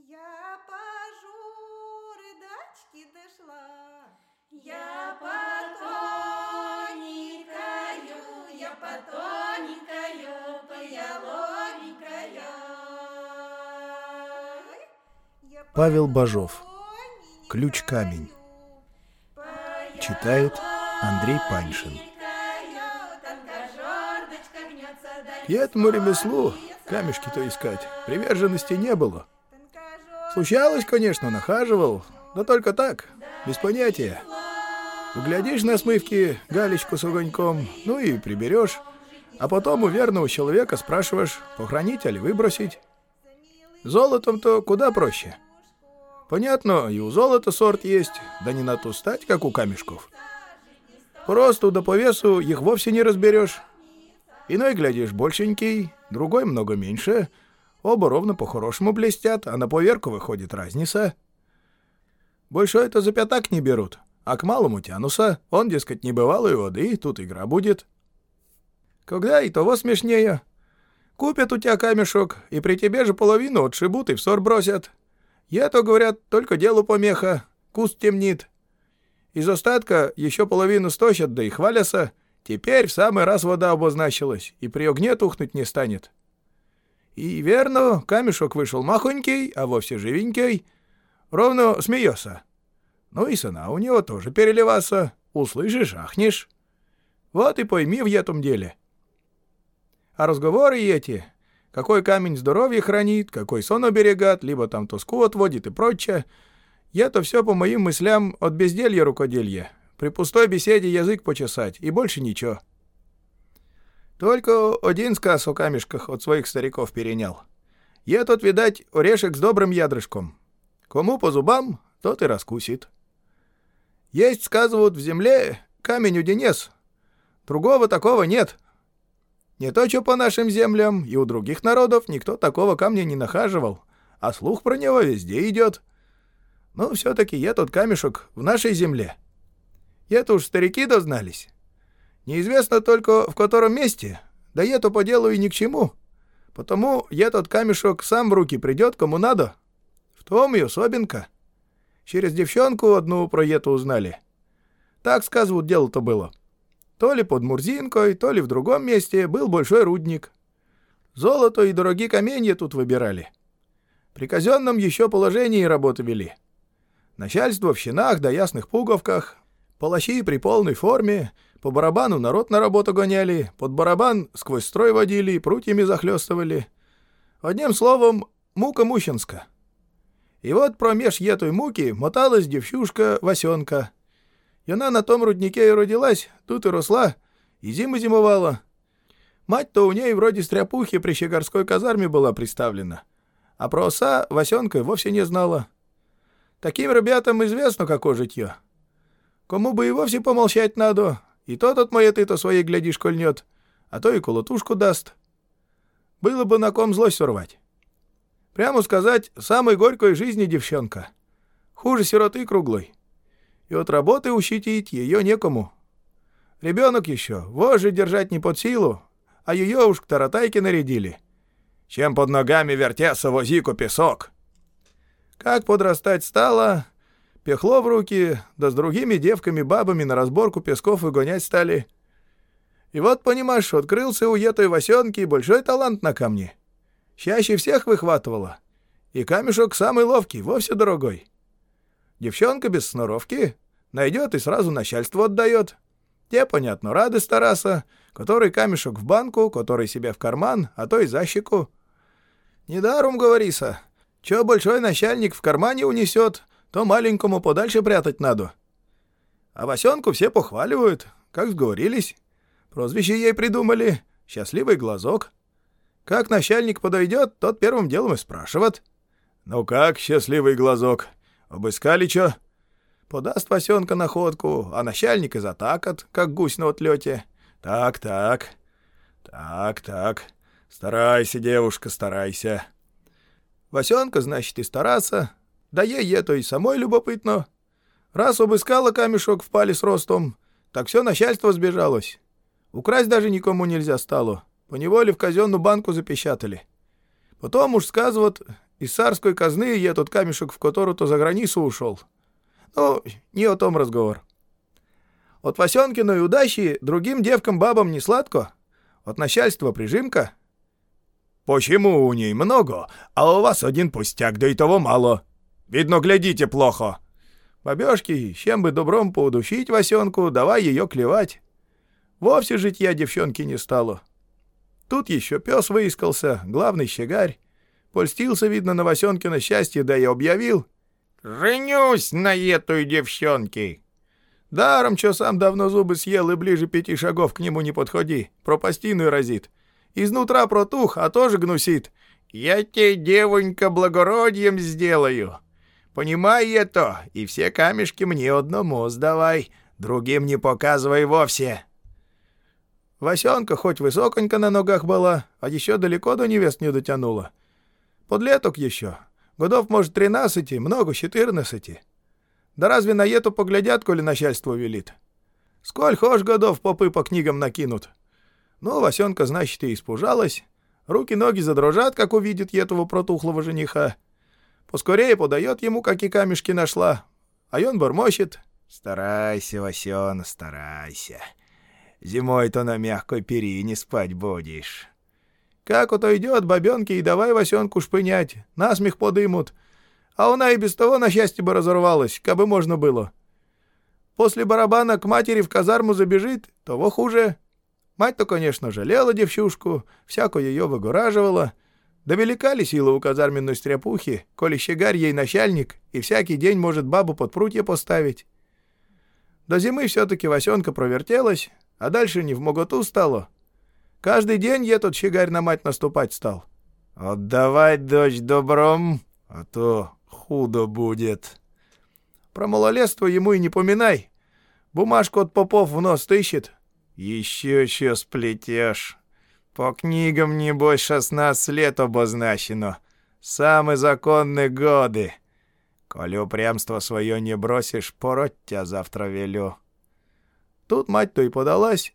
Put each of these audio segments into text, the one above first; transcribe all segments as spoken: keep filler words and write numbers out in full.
Я по журдачке дошла, я по тоненькою, я по тоненькою, по яловенькою. Павел Бажов. Ключ-камень. Читает Андрей Паньшин. К этому ремеслу, камешки-то искать, приверженности не было. Случалось, конечно, нахаживал, но только так, без понятия. Углядишь на смывке галечку с огоньком, ну и приберешь, а потом у верного человека спрашиваешь, похоронить или выбросить. Золотом-то куда проще. Понятно, и у золота сорт есть, да не на ту стать, как у камешков. По росту да по весу их вовсе не разберешь. Иной, глядишь, большенький, другой много меньше. Оба ровно по-хорошему блестят, а на поверку выходит разница. Большой-то за пятак не берут, а к малому тянутся. Он, дескать, не бывалой воды, тут игра будет. Когда и того смешнее. Купят у тебя камешок, и при тебе же половину отшибут и в ссор бросят. Я-то, говорят, только делу помеха, куст темнит. Из остатка еще половину стощат, да и хвалятся. Теперь в самый раз вода обозначилась, и при огне тухнуть не станет. И верно, камешок вышел махонький, а вовсе живенький. Ровно смеется. Ну и сына у него тоже переливаться. Услышишь, ахнешь. Вот и пойми в этом деле. А разговоры эти, какой камень здоровье хранит, какой сон оберегат, либо там тоску отводит и прочее, это все по моим мыслям от безделья рукоделья. При пустой беседе язык почесать, и больше ничего. Только один сказ о камешках от своих стариков перенял. Я тут, видать, орешек с добрым ядрышком. Кому по зубам, тот и раскусит. Есть, сказывают, в земле камень уденес. Другого такого нет. Не то, что по нашим землям, и у других народов никто такого камня не нахаживал, а слух про него везде идет. Но все-таки я тот камешек в нашей земле. Это уж старики дознались. Неизвестно только, в котором месте, да это по делу и ни к чему. Потому я тот камешок сам в руки придет, кому надо. В том и особенка. Через девчонку одну про это узнали. Так, сказывают, дело-то было. То ли под Мурзинкой, то ли в другом месте был большой рудник. Золото и дорогие каменья тут выбирали. При казенном еще положении работы вели. Начальство в щенах да ясных пуговках, палачи при полной форме, по барабану народ на работу гоняли, под барабан сквозь строй водили, прутьями захлестывали. Одним словом, мука мущенска. И вот промеж етой муки моталась девчушка Васенка. И она на том руднике и родилась, тут и росла, и зиму зимовала. Мать-то у ней вроде стряпухи при щегорской казарме была представлена, а про оса Васенка вовсе не знала. Таким ребятам известно, какое житье. Кому бы и вовсе помолчать надо, и тот от моей-то своей, глядишь, кольнет, а то и колотушку даст. Было бы на ком злость сорвать. Прямо сказать, самой горькой жизни девчонка. Хуже сироты круглой. И от работы ущитить ее некому. Ребенок еще, вожжи держать не под силу, а ее уж к таратайке нарядили. Чем под ногами вертеться возику песок. Как подрастать стало, пехло в руки, да с другими девками-бабами на разборку песков выгонять стали. И вот, понимаешь, открылся у этой Васенки большой талант на камне. Чаще всех выхватывала. И камешок самый ловкий, вовсе дорогой. Девчонка без сноровки найдет и сразу начальству отдает. Те, понятно, рады стараться, который камешок в банку, который себе в карман, а то и за щеку. Недаром говорится, чё большой начальник в кармане унесет, то маленькому подальше прятать надо. А Васенку все похваливают, как сговорились. Прозвище ей придумали «Счастливый глазок». Как начальник подойдет, тот первым делом и спрашивает. «Ну как, счастливый глазок, обыскали чё?» Подаст Васенка находку, а начальник и затакат, как гусь на отлете. «Так, так, так, так, старайся, девушка, старайся». Васенка, значит, и стараться. Да ей это и самой любопытно. Раз обыскала камешок в пале с ростом, так все начальство сбежалось. Украсть даже никому нельзя стало. Поневоле в казенную банку запечатали. Потом уж сказывают, Из царской казны я тот камешек в которую-то за границу ушел. Ну, не о том разговор. От Васенкиной удачи другим девкам-бабам не сладко. От начальства прижимка. Почему у ней много, а у вас один пустяк, да и того мало? Видно, глядите плохо. Бабёшки, чем бы добром поудушить Васенку, давай ее клевать. Вовсе житья девчонки не стало. Тут еще пес выискался, главный щегарь. Польстился, видно, на Васенкино счастье, да и объявил: «Женюсь на этой девчонке». Даром, что сам давно зубы съел и ближе пяти шагов к нему не подходи, пропастину разит. Изнутра протух, а тоже гнусит. «Я тебе, девонька, благородием сделаю. Понимай это, и все камешки мне одному сдавай, другим не показывай вовсе». Васенка хоть высоконько на ногах была, а еще далеко до невест не дотянула. Подлеток еще. Годов, может, тринадцати, много четырнадцати. Да разве на эту поглядят, коли начальство велит? Сколь хошь годов попы по книгам накинут. Ну, Васенка, значит, и испужалась. Руки-ноги задрожат, как увидит этого протухлого жениха. Поскорее подает ему, какие камешки нашла. А он бормочет: «Старайся, Васёна, старайся. Зимой-то на мягкой перине спать будешь». Как отойдет бабенки, и давай Васенку шпынять, насмех подымут. А она и без того на счастье бы разорвалась, кабы можно было. После барабана к матери в казарму забежит, того хуже. Мать-то, конечно, жалела девчушку, всяко ее выгораживала. Да велика ли сила у казарменной стряпухи, коли щегарь ей начальник, и всякий день может бабу под прутья поставить. До зимы все-таки Васенка провертелась, а дальше не вмоготу стало. Каждый день я тот щегарь на мать наступать стал. «Отдавать дочь добром, а то худо будет». Про малолетство ему и не поминай. Бумажку от попов в нос тыщет. «Еще что сплетешь. По книгам, небось, шестнадцать лет обозначено. Самые законные годы. Коли упрямство свое не бросишь, пороть тебя завтра велю». Тут мать-то и подалась.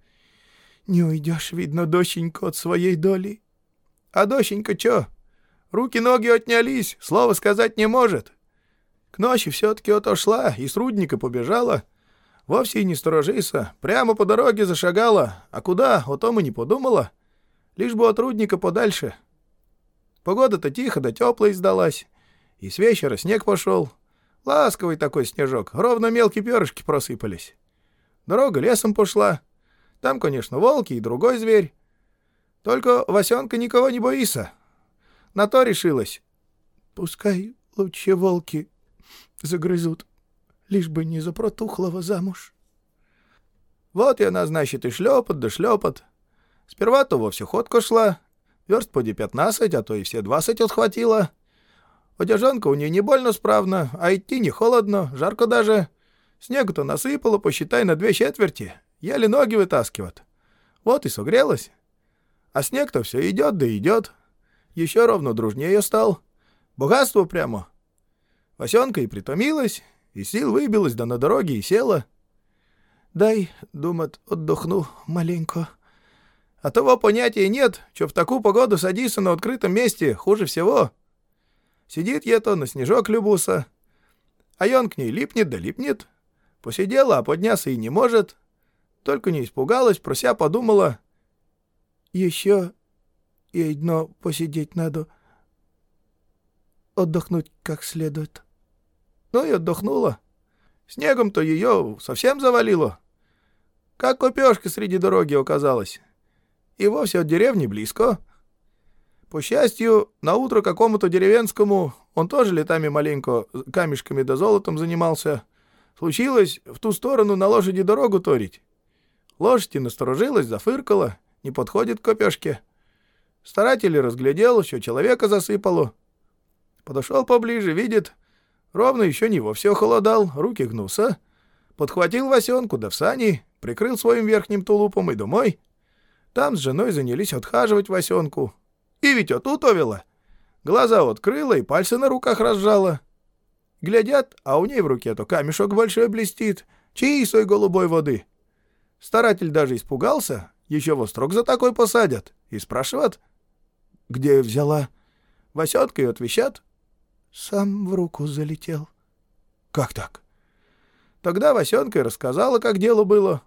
«Не уйдешь, видно, доченька, от своей доли». «А доченька чё? Руки-ноги отнялись, слова сказать не может. К ночи все-таки отошла и с рудника побежала. Вовсе и не сторожися, прямо по дороге зашагала, а куда, о том и не подумала. Лишь бы от рудника подальше. Погода-то тихо да теплая сдалась, и с вечера снег пошел. Ласковый такой снежок, ровно мелкие перышки просыпались. Дорога лесом пошла. Там, конечно, волки и другой зверь. Только Васенка никого не боится. На то решилась. Пускай лучше волки загрызут, лишь бы не за протухлого замуж. Вот и она, значит, и шлепот да шлепот. Сперва-то вовсе ходка шла, верст поди пятнадцать, а то и все двадцать отхватила. Одежонка у нее не больно справна, а идти не холодно, жарко даже. Снегу-то насыпало, посчитай, на две четверти. Еле ноги вытаскивают. Вот и согрелась. А снег-то все идет да идет. Еще ровно дружнее стал. Богатство прямо. Васенка и притомилась, и сил выбилась, да на дороге и села. Дай, думает, отдохну маленько. А того понятия нет, что в такую погоду садиться на открытом месте хуже всего. Сидит ето на снежок любуса, а он к ней липнет да липнет. Посидела, а подняться и не может. Только не испугалась, про ся подумала. Еще и одно посидеть надо. Отдохнуть как следует. Ну и отдохнула. Снегом-то ее совсем завалило. Как копешка среди дороги оказалась. И вовсе от деревни близко. По счастью, наутро какому-то деревенскому, он тоже летами маленько камешками да золотом занимался, случилось в ту сторону на лошади дорогу торить. Лошадь насторожилась, зафыркала, не подходит к копешке. Старатель разглядел, что человека засыпало. Подошел поближе, видит, ровно еще не вовсе холодал, руки гнулся. Подхватил Васенку да в сани, прикрыл своим верхним тулупом и домой. Там с женой занялись отхаживать Васенку. И ведь отут овела. Глаза открыла и пальцы на руках разжала. Глядят, а у ней в руке то камешок большой блестит, чистой голубой воды. Старатель даже испугался, еще во строк за такой посадят, и спрашивает, где взяла. Васенка и отвечат: сам в руку залетел. Как так? Тогда Васенка и рассказала, как дело было.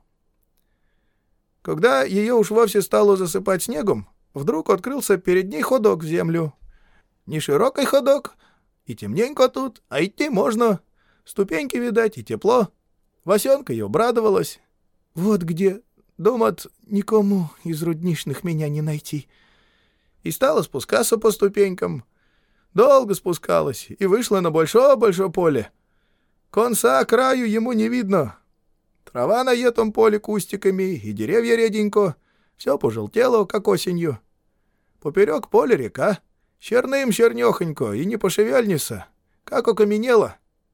Когда ее уж вовсе стало засыпать снегом, вдруг открылся перед ней ходок в землю. Не широкий ходок, и темненько тут, а идти можно. Ступеньки, видать, и тепло. Васенка ее обрадовалась. Вот где, думает, никому из рудничных меня не найти. И стала спускаться по ступенькам. Долго спускалась и вышла на большое-большое поле. Конца краю ему не видно. Трава на этом поле кустиками и деревья реденько. Все пожелтело, как осенью. Поперек поля река. Черным-чернехонько и не пошевельнется, как окаменело.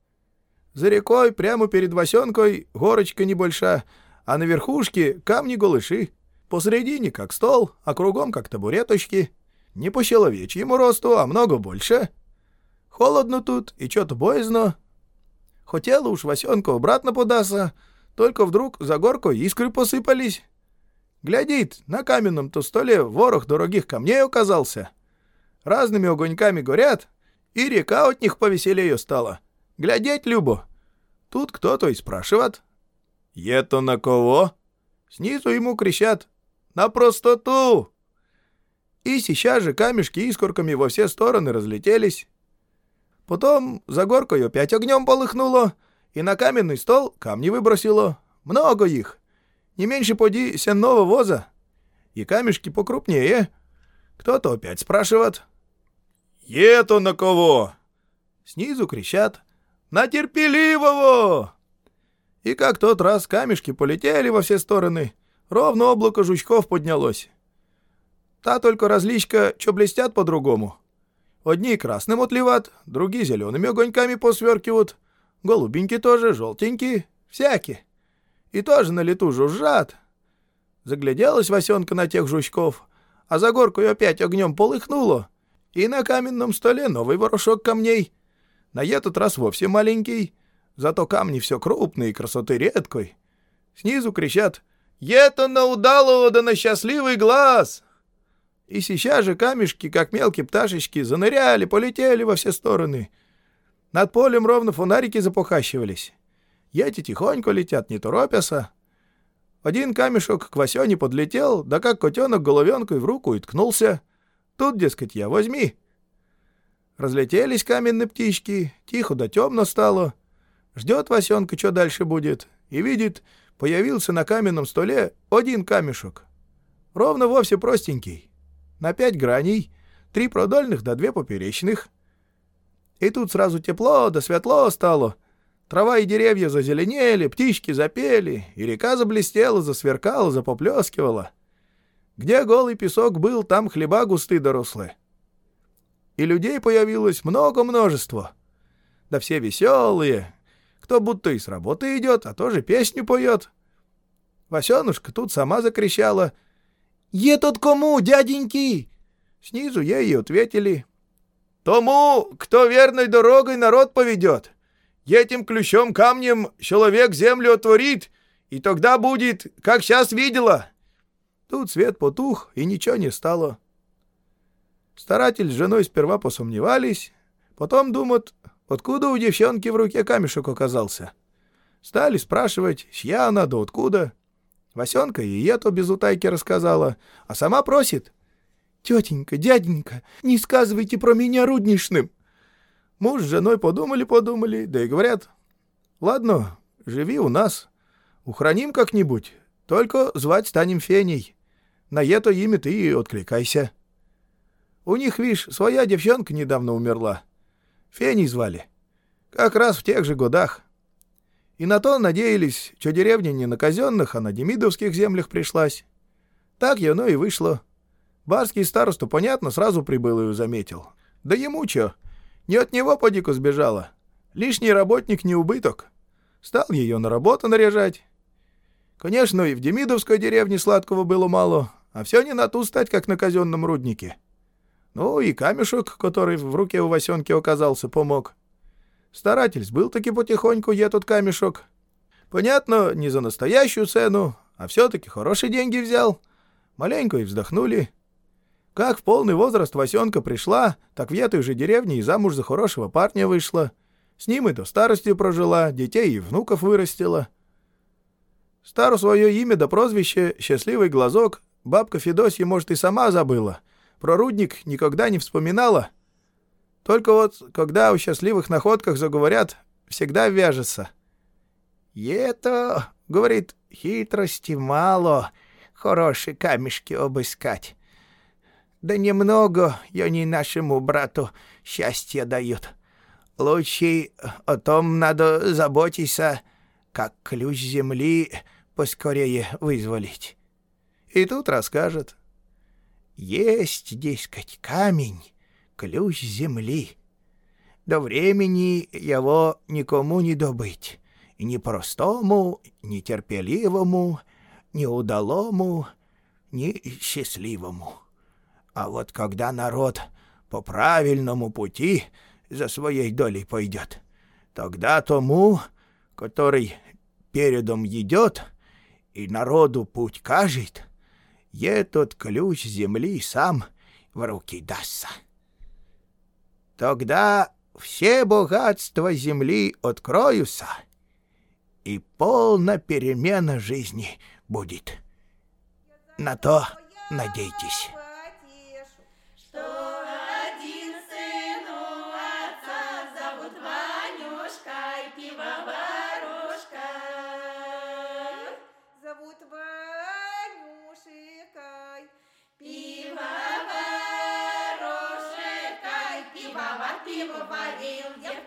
За рекой прямо перед Васенкой горочка небольшая, а на верхушке камни голыши. Посредине как стол, а кругом как табуреточки. Не по человечьему росту, а много больше. Холодно тут и что-то боязно. Хотела уж Васенка обратно податься, только вдруг за горкой искры посыпались. Глядит, на каменном-то столе ворох дорогих камней оказался. Разными огоньками горят, и река от них повеселее стала. Глядеть любо. Тут кто-то и спрашивает: «Е-то на кого?» Снизу ему кричат: «На простоту!» И сейчас же камешки искорками во все стороны разлетелись. Потом за горкой опять огнем полыхнуло, и на каменный стол камни выбросило. Много их. Не меньше поди сенного воза. И камешки покрупнее. Кто-то опять спрашивает: «Е-то на кого?» Снизу кричат: «На терпеливого!» И как тот раз камешки полетели во все стороны, ровно облако жучков поднялось. Та только различка, что блестят по-другому. Одни красным отливат, другие зелеными огоньками посверкивают, голубенькие тоже, желтенькие, всякие. И тоже на лету жужжат. Загляделась Васенка на тех жучков, а за горкой опять огнем полыхнуло, и на каменном столе новый ворошок камней. На этот раз вовсе маленький, зато камни все крупные и красоты редкой. Снизу кричат: «Е-то на удалого да на счастливый глаз!» И сейчас же камешки, как мелкие пташечки, заныряли, полетели во все стороны. Над полем ровно фонарики запохащивались. Эти тихонько летят, не торопятся. Один камешок к Васёне подлетел, да как котенок головенкой в руку и ткнулся. Тут, дескать, я возьми. Разлетелись каменные птички, тихо да темно стало. Ждет Васенка, что дальше будет, и видит, появился на каменном столе один камешек. Ровно вовсе простенький. На пять граней, три продольных да две поперечных. И тут сразу тепло да светло стало. Трава и деревья зазеленели, птички запели, и река заблестела, засверкала, запоплескивала. Где голый песок был, там хлеба густы да росли. И людей появилось много множество. Да все веселые, кто будто и с работы идет, а тоже песню поет. Васенушка тут сама закричала: «Е тут кому, дяденьки?» Снизу ей и ответили: «Тому, кто верной дорогой народ поведет. Этим ключом камнем человек землю отворит, и тогда будет, как сейчас видела». Тут свет потух, и ничего не стало. Старатель с женой сперва посомневались, потом думают, откуда у девчонки в руке камешек оказался. Стали спрашивать, чья она да откуда. Васенка и это без утайки рассказала, а сама просит: «Тетенька, дяденька, не сказывайте про меня рудничным». Муж с женой подумали-подумали, да и говорят: «Ладно, живи у нас, ухраним как-нибудь, только звать станем Феней. На это имя ты и откликайся». У них, вишь, своя девчонка недавно умерла. Феней звали. Как раз в тех же годах. И на то надеялись, что деревня не на казенных, а на демидовских землях пришлась. Так и оно и вышло. Барский староста, понятно, сразу прибыл и заметил. Да ему чё? Не от него подику сбежала. Лишний работник не убыток. Стал ее на работу наряжать. Конечно, и в демидовской деревне сладкого было мало, а все не на ту стать, как на казенном руднике. Ну и камешек, который в руке у Васенки оказался, помог. Старатель сбыл таки потихоньку этот камешек. Понятно, не за настоящую цену, а все-таки хорошие деньги взял. Маленько и вздохнули. Как в полный возраст Васенка пришла, так в этой же деревне и замуж за хорошего парня вышла. С ним и до старости прожила, детей и внуков вырастила. Стару свое имя да прозвище «Счастливый глазок» бабка Федосья, может, и сама забыла. Про рудник никогда не вспоминала. Только вот, когда о счастливых находках заговорят, всегда вяжется. «Это, — говорит, — хитрости мало, хорошие камешки обыскать. Да немного они нашему брату счастья дают. Лучше о том надо заботиться, как ключ земли поскорее вызволить». И тут расскажет. Есть, дескать, камень, ключ земли. До времени его никому не добыть. Ни простому, ни терпеливому, ни удалому, ни счастливому. А вот когда народ по правильному пути за своей долей пойдет, тогда тому, который передом идет и народу путь кажет, этот ключ земли сам в руки дастся. Тогда все богатства земли откроются, и полная перемена жизни будет. На то надейтесь. Что один сын у отца зовут Ванюшкой, пивоварушкой. Зовут Ванюшкой, пивоварушкой. Пивовар пиво варил,